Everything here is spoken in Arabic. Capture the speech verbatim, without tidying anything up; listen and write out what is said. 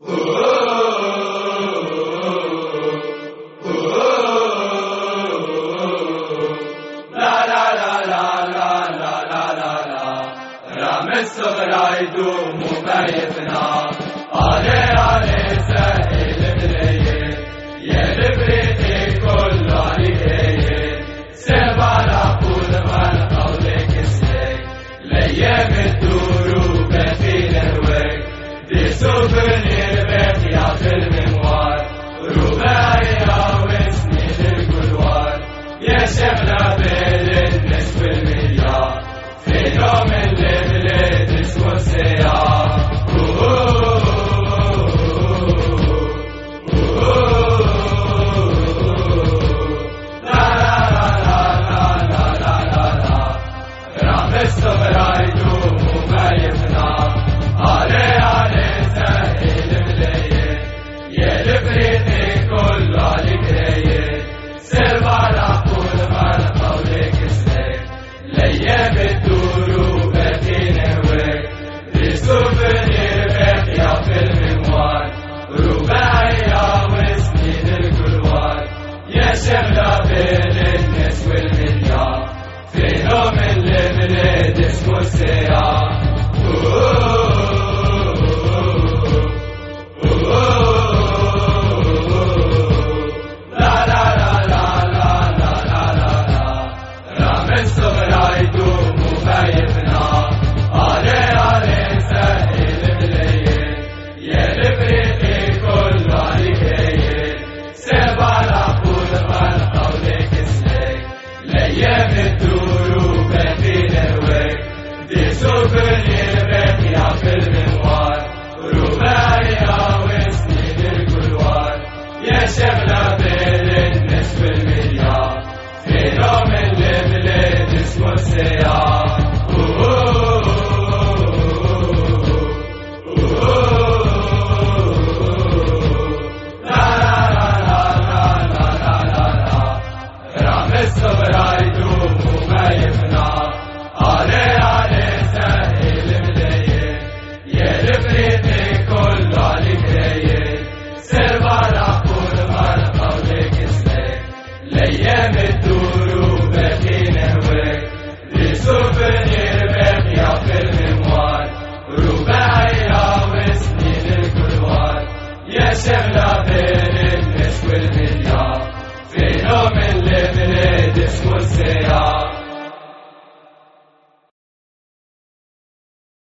الصغرى يدوم وما يفنى علي علي سهل بليل يا البريد كله عليك سبع العقول ما قولك السيك ليام الدروب في الهواك دي سوفنير باقي في المنوار رباعية وسنين القلوار يا شغلة بين الناس والمليار في يوم الليل اسمه السيارة لا لا لا لا لا لا لا لا رغم الصغرى يدوم وما يفنى علي علي سهل بليل يا البريد كله عليك رايد سبع العقول ما قولك سليك ليام الدروب في نهواك دي سوفنير باقية في المنوار رباعية وسنين القلوار يا شغلة بين الناس والمليار في يوم اللي مليت اسمه السيارة لا لا لا لا لا لا لا لا لا رغم الصغرى يدوم وما يفنى علي علي سهل بليل يا البريد كله عليك رايد سبع العقول ما قولك سليك ليام الدروب في الهواك دي سوفنير باقية في المنوار رباعية وسنين القلوار يا شغلة بين الناس والمليار في يوم اللي مليت اسمه السيارة لا لا لا لا لا لا لا لا رغم الصغرى يدوم وما يفنى علي علي سهل بليل يا البريد كله عليك رايد سبع العقول ما قولك سليك ليام الدروب في نهواك دي سوفنير باقية في المنوار رباعية وسنين القلوار يا شغلة بين الناس والمليار في يوم اللي مليت اسمه السيارة